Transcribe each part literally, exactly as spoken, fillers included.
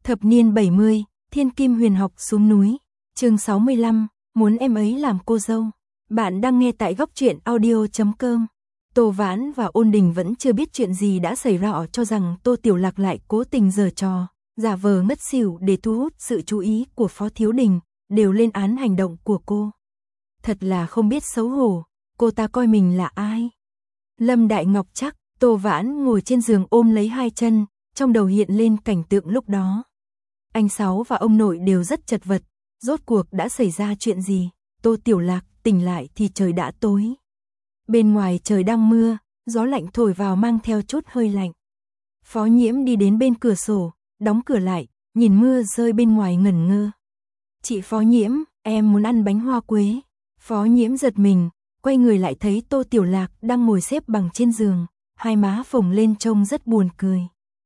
Thập niên bảy mươi, Thiên Kim Huyền Học xuống núi. Chương sáu mươi lăm, muốn em ấy làm cô dâu. Bạn đang nghe tại góc truyện audio chấm com. Tô Vãn và Ôn Đình vẫn chưa biết chuyện gì đã xảy ra, cho rằng Tô Tiểu Lạc lại cố tình giở trò, giả vờ ngất xỉu để thu hút sự chú ý của Phó Thiếu Đình, đều lên án hành động của cô. Thật là không biết xấu hổ, cô ta coi mình là ai? Lâm Đại Ngọc chắc. Tô Vãn ngồi trên giường ôm lấy hai chân, trong đầu hiện lên cảnh tượng lúc đó. Anh Sáu và ông nội đều rất chật vật, rốt cuộc đã xảy ra chuyện gì? Tô Tiểu Lạc tỉnh lại thì trời đã tối. Bên ngoài trời đang mưa, gió lạnh thổi vào mang theo chút hơi lạnh. Phó Nhiễm đi đến bên cửa sổ, đóng cửa lại, nhìn mưa rơi bên ngoài ngẩn ngơ. Chị Phó Nhiễm, em muốn ăn bánh hoa quế. Phó Nhiễm giật mình, quay người lại thấy Tô Tiểu Lạc đang ngồi xếp bằng trên giường, hai má phồng lên trông rất buồn cười.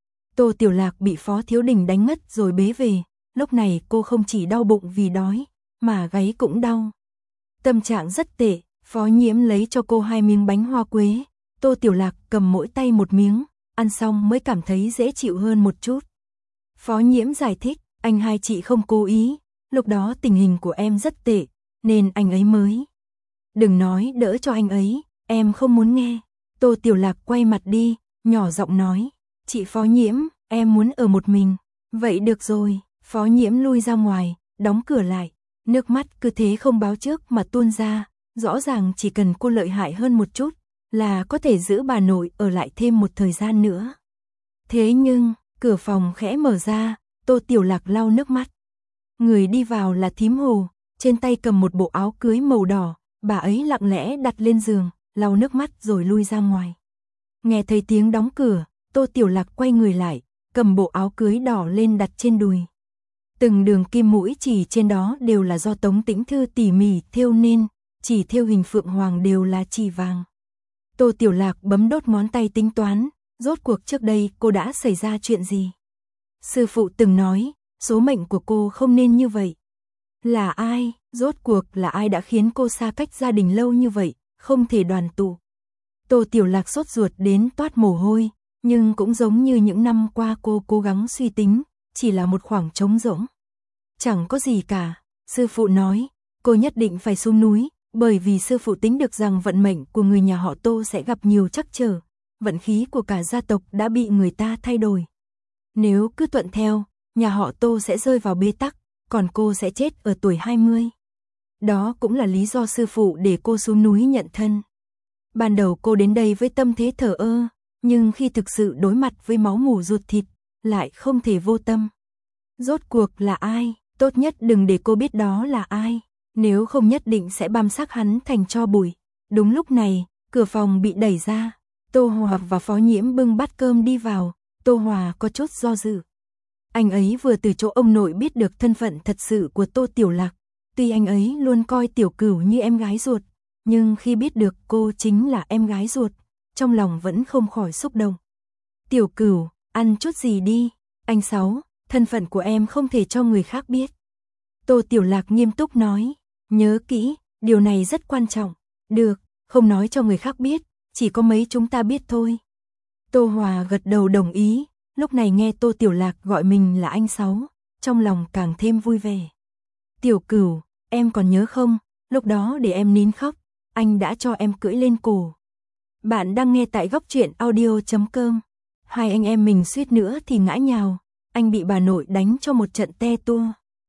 Tô Tiểu Lạc bị Phó Thiếu Đình đánh ngất rồi bế về, lúc này cô không chỉ đau bụng vì đói, mà gáy cũng đau. Tâm trạng rất tệ, Phó Nhiễm lấy cho cô hai miếng bánh hoa quế, Tô Tiểu Lạc cầm mỗi tay một miếng, ăn xong mới cảm thấy dễ chịu hơn một chút. Phó Nhiễm giải thích, anh hai chị không cố ý, lúc đó tình hình của em rất tệ, nên anh ấy mới. Đừng nói đỡ cho anh ấy, em không muốn nghe. Tô Tiểu Lạc quay mặt đi, nhỏ giọng nói, chị Phó Nhiễm, em muốn ở một mình. Vậy được rồi, Phó Nhiễm lui ra ngoài, đóng cửa lại, nước mắt cứ thế không báo trước mà tuôn ra, rõ ràng chỉ cần cô lợi hại hơn một chút, là có thể giữ bà nội ở lại thêm một thời gian nữa. Thế nhưng, cửa phòng khẽ mở ra, Tô Tiểu Lạc lau nước mắt. Người đi vào là thím Hồ, trên tay cầm một bộ áo cưới màu đỏ, bà ấy lặng lẽ đặt lên giường, lau nước mắt rồi lui ra ngoài. Nghe thấy tiếng đóng cửa, Tô Tiểu Lạc quay người lại, cầm bộ áo cưới đỏ lên đặt trên đùi. Từng đường kim mũi chỉ trên đó đều là do Tống Tĩnh Thư tỉ mỉ thêu nên, chỉ thêu hình phượng hoàng đều là chỉ vàng. Tô Tiểu Lạc bấm đốt ngón tay tính toán, rốt cuộc trước đây cô đã xảy ra chuyện gì? Sư phụ từng nói, số mệnh của cô không nên như vậy. Là ai, rốt cuộc là ai đã khiến cô xa cách gia đình lâu như vậy, không thể đoàn tụ? Tô Tiểu Lạc sốt ruột đến toát mồ hôi, nhưng cũng giống như những năm qua cô cố gắng suy tính, chỉ là một khoảng trống rỗng. Chẳng có gì cả, sư phụ nói, cô nhất định phải xuống núi, bởi vì sư phụ tính được rằng vận mệnh của người nhà họ Tô sẽ gặp nhiều trắc trở, vận khí của cả gia tộc đã bị người ta thay đổi. Nếu cứ thuận theo, nhà họ Tô sẽ rơi vào bế tắc, còn cô sẽ chết ở tuổi hai mươi. Đó cũng là lý do sư phụ để cô xuống núi nhận thân. Ban đầu cô đến đây với tâm thế thờ ơ, nhưng khi thực sự đối mặt với máu mủ ruột thịt, lại không thể vô tâm. Rốt cuộc là ai, tốt nhất đừng để cô biết đó là ai, nếu không nhất định sẽ băm xác hắn thành tro bụi. Đúng lúc này, cửa phòng bị đẩy ra, Tô Hòa và Phó Nhiễm bưng bát cơm đi vào, Tô Hòa có chút do dự. Anh ấy vừa từ chỗ ông nội biết được thân phận thật sự của Tô Tiểu Lạc, tuy anh ấy luôn coi Tiểu Cửu như em gái ruột, nhưng khi biết được cô chính là em gái ruột, trong lòng vẫn không khỏi xúc động. Tiểu Cửu, ăn chút gì đi, anh Sáu, thân phận của em không thể cho người khác biết. Tô Tiểu Lạc nghiêm túc nói, nhớ kỹ, điều này rất quan trọng. Được, không nói cho người khác biết, chỉ có mấy chúng ta biết thôi. Tô Hòa gật đầu đồng ý, lúc này nghe Tô Tiểu Lạc gọi mình là anh Sáu, trong lòng càng thêm vui vẻ. Tiểu Cửu, em còn nhớ không, lúc đó để em nín khóc, anh đã cho em cưỡi lên cổ. Bạn đang nghe tại góc truyện audio chấm com. Hai anh em mình suýt nữa thì ngã nhào, anh bị bà nội đánh cho một trận te tua.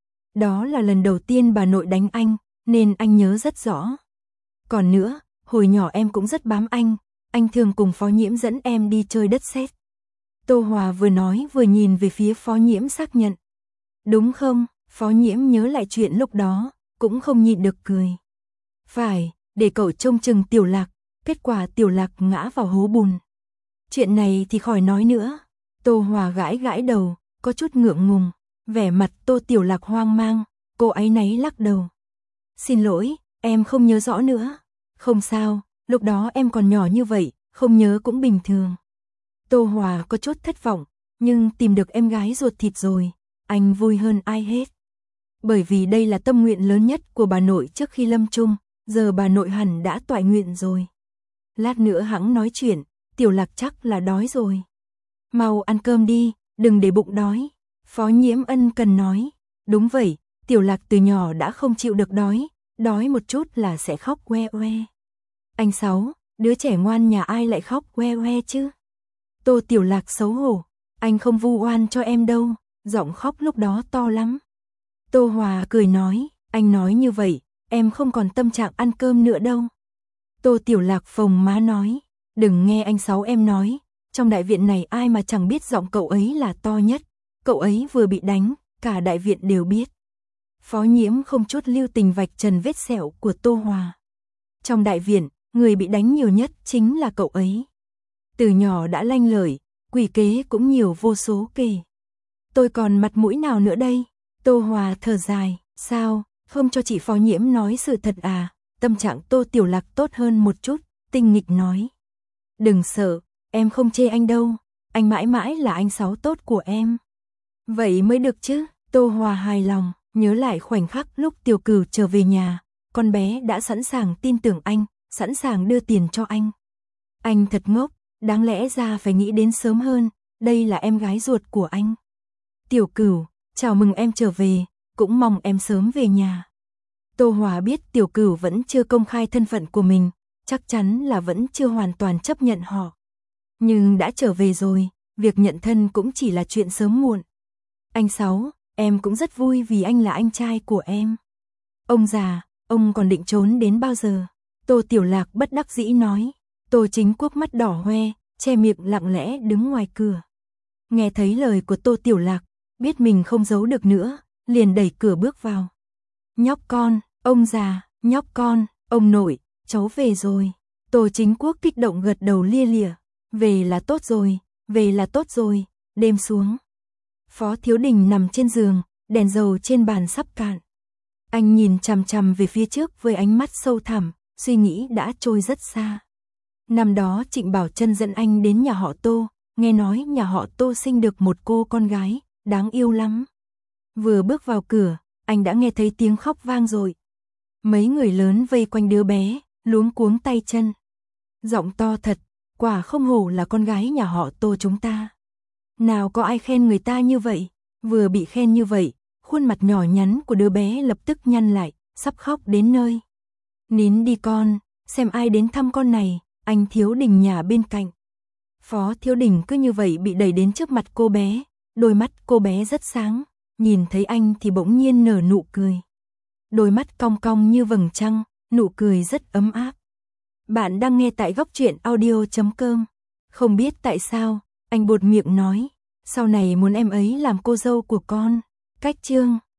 Đó là lần đầu tiên bà nội đánh anh, nên anh nhớ rất rõ. Còn nữa, hồi nhỏ em cũng rất bám anh, anh thường cùng Phó Nhiễm dẫn em đi chơi đất sét. Tô Hòa vừa nói vừa nhìn về phía Phó Nhiễm xác nhận. Đúng không? Phó Nhiễm nhớ lại chuyện lúc đó, cũng không nhịn được cười. Phải, để cậu trông chừng Tiểu Lạc, kết quả Tiểu Lạc ngã vào hố bùn. Chuyện này thì khỏi nói nữa. Tô Hòa gãi gãi đầu, có chút ngượng ngùng, vẻ mặt Tô Tiểu Lạc hoang mang, cô áy náy lắc đầu. Xin lỗi, em không nhớ rõ nữa. Không sao, lúc đó em còn nhỏ như vậy, không nhớ cũng bình thường. Tô Hòa có chút thất vọng, nhưng tìm được em gái ruột thịt rồi, anh vui hơn ai hết. Bởi vì đây là tâm nguyện lớn nhất của bà nội trước khi lâm chung, giờ bà nội hẳn đã toại nguyện rồi. Lát nữa hẵng nói chuyện, Tiểu Lạc chắc là đói rồi. Mau ăn cơm đi, đừng để bụng đói. Phó Nhiễm ân cần nói. Đúng vậy, Tiểu Lạc từ nhỏ đã không chịu được đói, đói một chút là sẽ khóc oe oe. Anh Sáu, đứa trẻ ngoan nhà ai lại khóc oe oe chứ? Tô Tiểu Lạc xấu hổ, anh không vu oan cho em đâu, giọng khóc lúc đó to lắm. Tô Hòa cười nói, anh nói như vậy, em không còn tâm trạng ăn cơm nữa đâu. Tô Tiểu Lạc phồng má nói, đừng nghe anh Sáu em nói, trong đại viện này ai mà chẳng biết giọng cậu ấy là to nhất, cậu ấy vừa bị đánh, cả đại viện đều biết. Phó Nhiễm không chút lưu tình vạch trần vết sẹo của Tô Hòa. Trong đại viện, người bị đánh nhiều nhất chính là cậu ấy. Từ nhỏ đã lanh lợi, quỷ kế cũng nhiều vô số kể. Tôi còn mặt mũi nào nữa đây? Tô Hòa thở dài, sao, không cho chị Phó Nhiễm nói sự thật à? Tâm trạng Tô Tiểu Lạc tốt hơn một chút, tinh nghịch nói. Đừng sợ, em không chê anh đâu, anh mãi mãi là anh Sáu tốt của em. Vậy mới được chứ, Tô Hòa hài lòng, nhớ lại khoảnh khắc lúc Tiểu Cửu trở về nhà, con bé đã sẵn sàng tin tưởng anh, sẵn sàng đưa tiền cho anh. Anh thật ngốc, đáng lẽ ra phải nghĩ đến sớm hơn, đây là em gái ruột của anh. Tiểu Cửu, chào mừng em trở về, cũng mong em sớm về nhà. Tô Hòa biết Tiểu Cửu vẫn chưa công khai thân phận của mình, chắc chắn là vẫn chưa hoàn toàn chấp nhận họ. Nhưng đã trở về rồi, việc nhận thân cũng chỉ là chuyện sớm muộn. Anh Sáu, em cũng rất vui vì anh là anh trai của em. Ông già, ông còn định trốn đến bao giờ? Tô Tiểu Lạc bất đắc dĩ nói. Tô Chính Quốc mắt đỏ hoe, che miệng lặng lẽ đứng ngoài cửa. Nghe thấy lời của Tô Tiểu Lạc, biết mình không giấu được nữa, liền đẩy cửa bước vào. Nhóc con, ông già, nhóc con, ông nội, cháu về rồi. Tô Chính Quốc kích động gật đầu lia lịa. Về là tốt rồi, về là tốt rồi, đêm xuống. Phó Thiếu Đình nằm trên giường, đèn dầu trên bàn sắp cạn. Anh nhìn chằm chằm về phía trước với ánh mắt sâu thẳm, suy nghĩ đã trôi rất xa. Năm đó Trịnh Bảo Trân dẫn anh đến nhà họ Tô, nghe nói nhà họ Tô sinh được một cô con gái, đáng yêu lắm. Vừa bước vào cửa, anh đã nghe thấy tiếng khóc vang dội. Mấy người lớn vây quanh đứa bé, luống cuống tay chân. Giọng to thật, quả không hổ là con gái nhà họ Tô chúng ta. Nào có ai khen người ta như vậy, vừa bị khen như vậy, khuôn mặt nhỏ nhắn của đứa bé lập tức nhăn lại, sắp khóc đến nơi. Nín đi con, xem ai đến thăm con này, anh Thiếu Đình nhà bên cạnh. Phó Thiếu Đình cứ như vậy bị đẩy đến trước mặt cô bé, đôi mắt cô bé rất sáng, nhìn thấy anh thì bỗng nhiên nở nụ cười. Đôi mắt cong cong như vầng trăng, nụ cười rất ấm áp. Bạn đang nghe tại góc truyện audio chấm com. Không biết tại sao, anh buột miệng nói, sau này muốn em ấy làm cô dâu của con. Cách chương